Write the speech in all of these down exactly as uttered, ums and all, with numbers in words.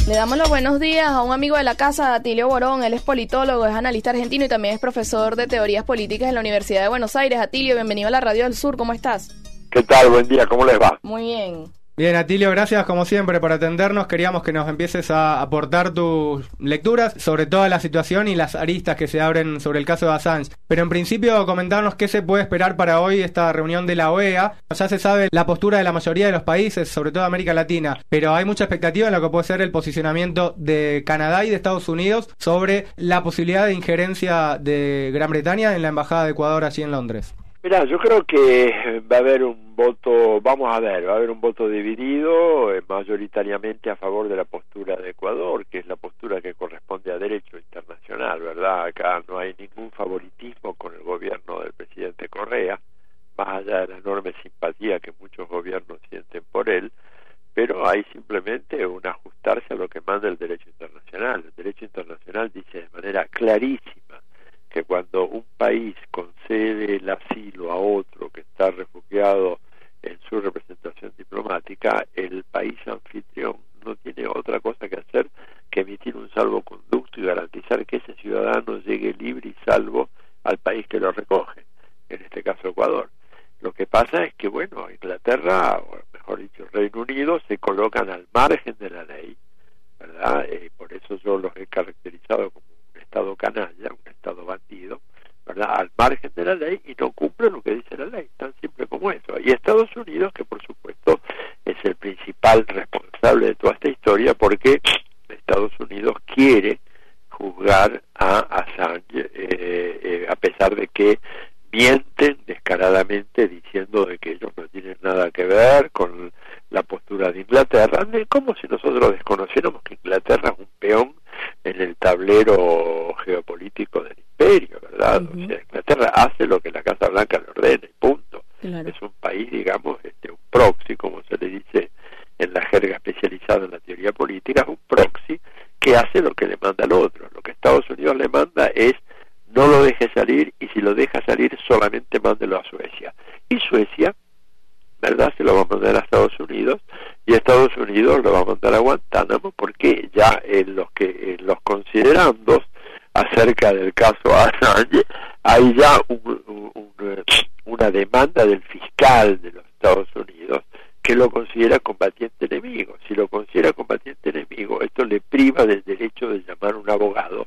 Le damos los buenos días a un amigo de la casa, Atilio Borón. Él es politólogo, es analista argentino y también es profesor de teorías políticas en la Universidad de Buenos Aires. Atilio, bienvenido a la Radio del Sur, ¿cómo estás? ¿Qué tal? Buen día, ¿cómo les va? Muy bien. Bien, Atilio, gracias como siempre por atendernos. Queríamos que nos empieces a aportar tus lecturas sobre toda la situación y las aristas que se abren sobre el caso de Assange. Pero en principio comentarnos qué se puede esperar para hoy esta reunión de la O E A. Ya se sabe la postura de la mayoría de los países, sobre todo de América Latina, pero hay mucha expectativa en lo que puede ser el posicionamiamiento de Canadá y de Estados Unidos sobre la posibilidad de injerencia de Gran Bretaña en la Embajada de Ecuador allí en Londres. Mirá, yo creo que va a haber un voto, vamos a ver, va a haber un voto dividido, eh, mayoritariamente a favor de la postura de Ecuador, que es la postura que corresponde a derecho internacional, ¿verdad? Acá no hay ningún favoritismo con el gobierno del presidente Correa, más allá de la enorme simpatía que muchos gobiernos sienten por él, pero hay simplemente un ajustarse a lo que manda el derecho internacional. El derecho internacional dice de manera clarísima que cuando un país concede el asilo a otro que está refugiado en su representación diplomática, el país anfitrión no tiene otra cosa que hacer que emitir un salvoconducto y garantizar que ese ciudadano llegue libre y salvo al país que lo recoge, en este caso Ecuador. Lo que pasa es que, bueno, Inglaterra, o mejor dicho, Reino Unido, se colocan al margen de la ley, ¿verdad? Eh, por eso yo los he caracterizado como un Estado canalla, un Estado bandido, ¿verdad? Al margen de la ley y no cumple lo que dice la ley, tan simple como eso. Y Estados Unidos, que por supuesto es el principal responsable de toda esta historia, porque Estados Unidos quiere juzgar a Assange, eh, eh, a pesar de que mienten descaradamente diciendo de que ellos no tienen nada que ver con la postura de Inglaterra, como si nosotros desconociéramos que Inglaterra es un peón en el tablero geopolítico del imperio, ¿verdad? Uh-huh. O sea, Inglaterra hace lo que la Casa Blanca le ordena y punto. Claro. Es un país, digamos, este, un proxy, como se le dice en la jerga especializada en la teoría política, es un proxy que hace lo que le manda al otro. Lo que Estados Unidos le manda es no lo deje salir, y si lo deja salir solamente mándelo a Suecia. Y Suecia, ¿verdad?, se lo va a mandar a Estados Unidos, y Estados Unidos lo va a mandar a Guantánamo, porque ya en los que en los considerandos acerca del caso Assange hay ya un, un, un, una demanda del fiscal de los Estados Unidos que lo considera combatiente enemigo. Si lo considera combatiente enemigo, esto le priva del derecho de llamar a un abogado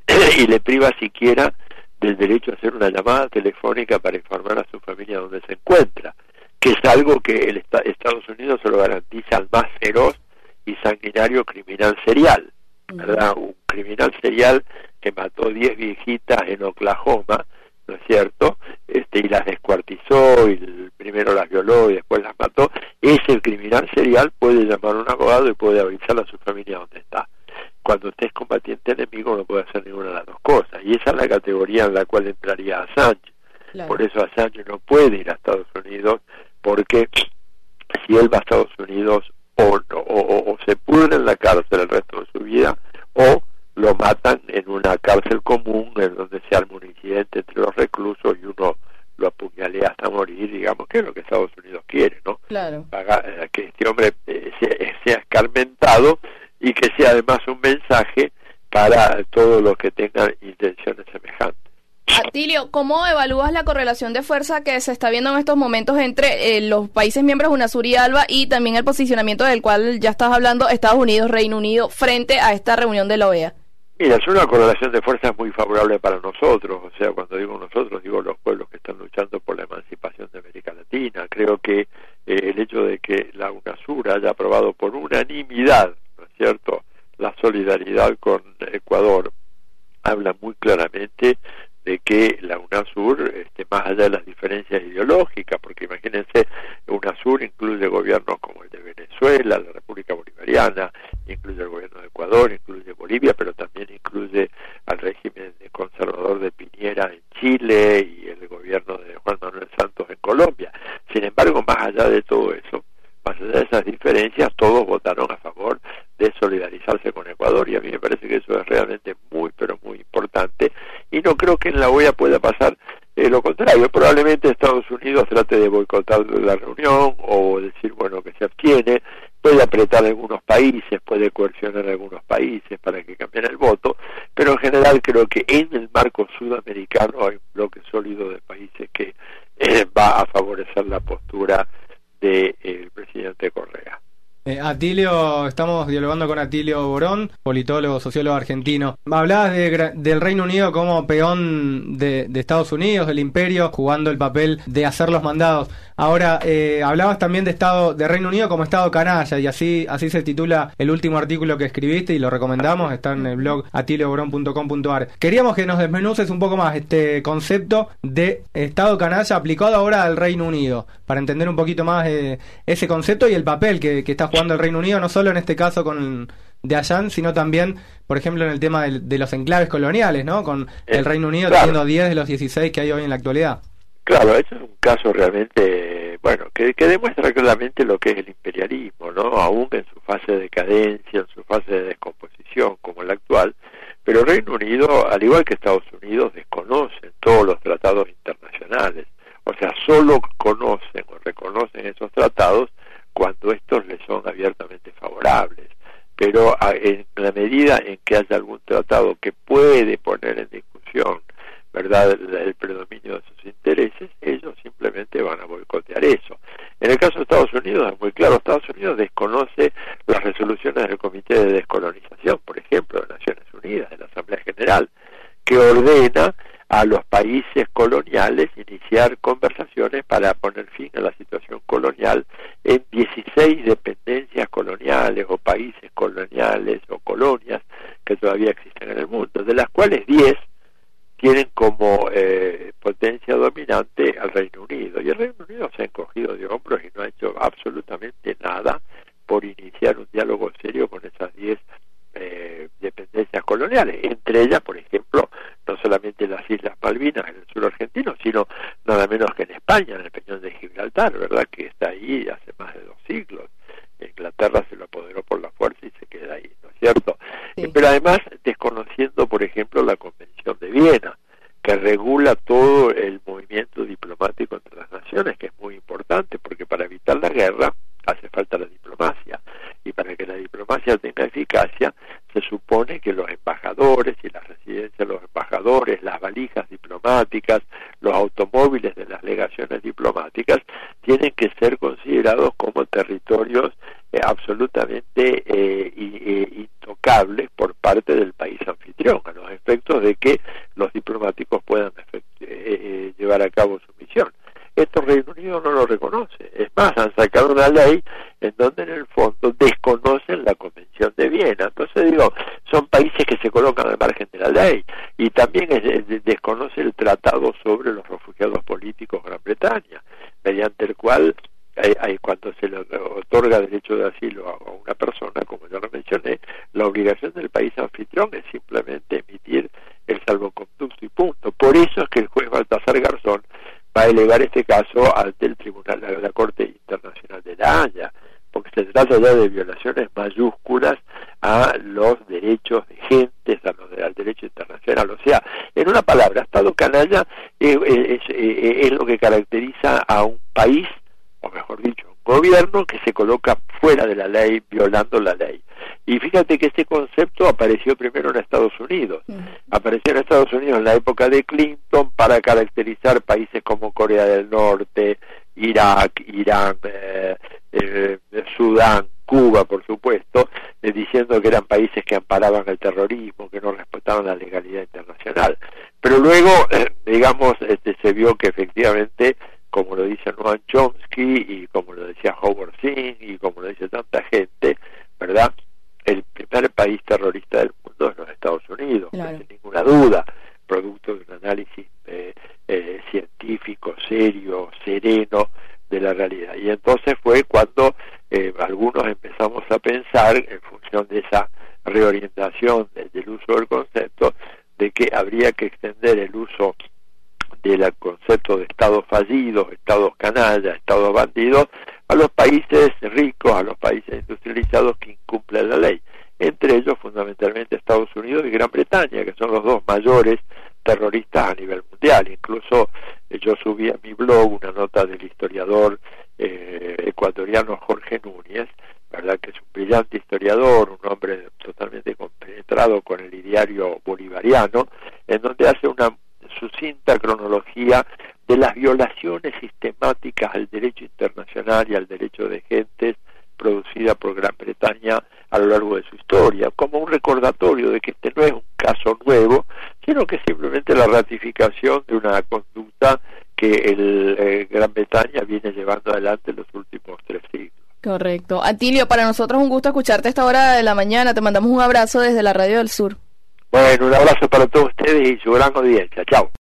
y le priva siquiera del derecho a hacer una llamada telefónica para informar a su familia dónde se encuentra, que es algo que el Est- Estados Unidos se lo garantiza al más feroz y sanguinario criminal serial, ¿verdad? Un criminal serial que mató diez viejitas en Oklahoma, ¿no es cierto? Este, y las descuartizó, y el, primero las violó y después las mató. Ese criminal serial puede llamar a un abogado y puede avisar a su familia dónde está. Cuando usted es combatiente enemigo no puede hacer ninguna de las dos cosas, y esa es la categoría en la cual entraría Assange. Claro. Por eso Assange no puede ir a Estados Unidos, porque si él va a Estados Unidos o, o, o, o se pudre en la cárcel el resto de su vida, o lo matan en una cárcel común en donde se arma un incidente entre los reclusos y uno lo apuñalea hasta morir, digamos, que es lo que Estados Unidos quiere, ¿no? Claro. Paga, que este hombre eh, sea, sea escarmentado, y que sea además un mensaje para todos los que tengan intenciones semejantes. Atilio, ¿cómo evalúas la correlación de fuerza que se está viendo en estos momentos entre eh, los países miembros UNASUR y ALBA, y también el posicionamiento del cual ya estás hablando, Estados Unidos, Reino Unido, frente a esta reunión de la O E A? Mira, es una correlación de fuerzas muy favorable para nosotros. O sea, cuando digo nosotros, digo los pueblos que están luchando por la emancipación de América Latina. Creo que eh, el hecho de que la UNASUR haya aprobado por unanimidad, ¿no es cierto?, la solidaridad con Ecuador, habla muy claramente de que la UNASUR, este, más allá de las diferencias ideológicas, porque imagínense, UNASUR incluye gobiernos como el de Venezuela, la República Bolivariana, incluye el gobierno de Ecuador, incluye Bolivia, pero también incluye al régimen conservador de Piñera en Chile y el gobierno de Juan Manuel Santos en Colombia. Sin embargo, más allá de todo eso, más allá de esas diferencias, todos votaron a favor de solidarizarse con Ecuador, y a mí me parece que eso es realmente muy, pero muy importante, y no creo que en la O E A pueda pasar eh, lo contrario, probablemente Estados Unidos trate de boicotar la reunión o decir, bueno, que se abstiene, puede apretar a algunos países, puede coercionar a algunos países para que cambien el voto, pero en general creo que en el marco sudamericano hay un bloque sólido de países que eh, va a favorecer la postura del de, eh, presidente Correa. Eh, Atilio, estamos dialogando con Atilio Borón, politólogo, sociólogo argentino. Hablabas de, del Reino Unido como peón de, de Estados Unidos, del imperio, jugando el papel de hacer los mandados. Ahora, eh, hablabas también de Estado de Reino Unido como Estado canalla, y así así se titula el último artículo que escribiste, y lo recomendamos, está en el blog atilio borón punto com punto a r. Queríamos que nos desmenuces un poco más este concepto de Estado canalla aplicado ahora al Reino Unido, para entender un poquito más eh, ese concepto y el papel que, que está jugando el Reino Unido, no solo en este caso con de Allan, sino también, por ejemplo, en el tema de, de los enclaves coloniales, ¿no? Con el Reino Unido claro. teniendo diez de los dieciséis que hay hoy en la actualidad. Claro, eso es un caso realmente, bueno, que, que demuestra claramente lo que es el imperialismo, ¿no? Aún en su fase de decadencia, en su fase de descomposición, como la actual, pero el Reino Unido, al igual que Estados Unidos, desconocen todos los tratados internacionales, o sea, solo conocen o reconocen esos tratados cuando estos les son abiertamente favorables, pero a, en la medida en que haya algún tratado que puede poner en discusión, ¿verdad?, el, el predominio de sus intereses, ellos simplemente van a boicotear eso. En el caso de Estados Unidos es muy claro, Estados Unidos desconoce las resoluciones del Comité de Descolonización, por ejemplo, de Naciones Unidas, de la Asamblea General, que ordena a los países coloniales iniciar conversaciones para poner fin a la situación colonial en dieciséis dependencias coloniales o países coloniales o colonias que todavía existen en el mundo, de las cuales diez tienen como eh, potencia dominante al Reino Unido, y el Reino Unido se ha encogido de hombros y no ha hecho absolutamente nada por iniciar un diálogo serio con esas diez eh, dependencias coloniales, entre ellas, por ejemplo, no solamente las Islas Malvinas en el sur argentino, sino nada menos que en España, en el Peñón de Gibraltar, ¿verdad?, que está ahí hace más de dos siglos. Inglaterra se lo apoderó por la fuerza y se queda ahí, ¿no es cierto? Sí. Pero además desconociendo, por ejemplo, la Convención de Viena, que regula todo el movimiento diplomático entre las naciones, que es muy importante, porque para evitar la guerra hace falta la diplomacia, y para que la diplomacia tenga eficacia, se supone que los embajadores y las residencias de los embajadores, las valijas diplomáticas, los automóviles de las legaciones diplomáticas, tienen que ser considerados como territorios eh, absolutamente eh, eh, intocables por parte del país anfitrión, a los efectos de que los diplomáticos puedan efect- eh, eh, llevar a cabo su misión. Esto el Reino Unido no lo reconoce. Es más, han sacado una ley en donde en el fondo desconocen la Convención de Viena. Entonces digo, son países que se colocan al margen de la ley, y también es, es, desconoce el tratado sobre los refugiados políticos Gran Bretaña, mediante el cual hay, hay, cuando se le otorga derecho de asilo a, a una persona, como ya lo mencioné, la obligación del país anfitrión es simplemente emitir el salvoconducto y punto. Por eso es que el juez Baltasar Garzón va a elevar este caso ante el Tribunal de la Corte Internacional de La Haya, porque se trata ya de violaciones mayúsculas a los derechos de gentes, a los de, al derecho internacional. O sea, en una palabra, Estado canalla es, es, es, es lo que caracteriza a un país, o mejor dicho, un gobierno que se coloca fuera de la ley, violando la ley. Y fíjate que este concepto apareció primero en Estados Unidos. Uh-huh. Apareció en Estados Unidos en la época de Clinton para caracterizar países como Corea del Norte, Irak, Irán, eh, eh, Sudán, Cuba, por supuesto, eh, diciendo que eran países que amparaban el terrorismo, que no respetaban la legalidad internacional. Pero luego, eh, digamos, este, se vio que efectivamente, como lo dice Noam Chomsky y como lo decía Howard Zinn y como lo dice tanta gente, ¿verdad?, el primer país terrorista del mundo es los Estados Unidos, claro, sin ninguna duda, producto de un análisis eh, eh, científico, serio, sereno de la realidad. Y entonces fue cuando eh, algunos empezamos a pensar, en función de esa reorientación de, del uso del concepto, de que habría que extender el uso del concepto de estados fallidos, estados canallas, estados bandidos, a los países ricos, a los países industrializados que incumplen la ley, entre ellos fundamentalmente Estados Unidos y Gran Bretaña, que son los dos mayores terroristas a nivel mundial. Incluso eh, yo subí a mi blog una nota del historiador eh, ecuatoriano Jorge Núñez, verdad que es un brillante historiador, un hombre totalmente compenetrado con el ideario bolivariano, en donde hace una sucinta cronología de las violaciones sistemáticas al derecho internacional y al derecho de gentes producida por Gran Bretaña a lo largo de su historia, como un recordatorio de que este no es un caso nuevo, sino que simplemente la ratificación de una conducta que el eh, Gran Bretaña viene llevando adelante en los últimos tres siglos. Correcto. Atilio, para nosotros es un gusto escucharte a esta hora de la mañana. Te mandamos un abrazo desde la Radio del Sur. Bueno, un abrazo para todos ustedes y su gran audiencia. Chao.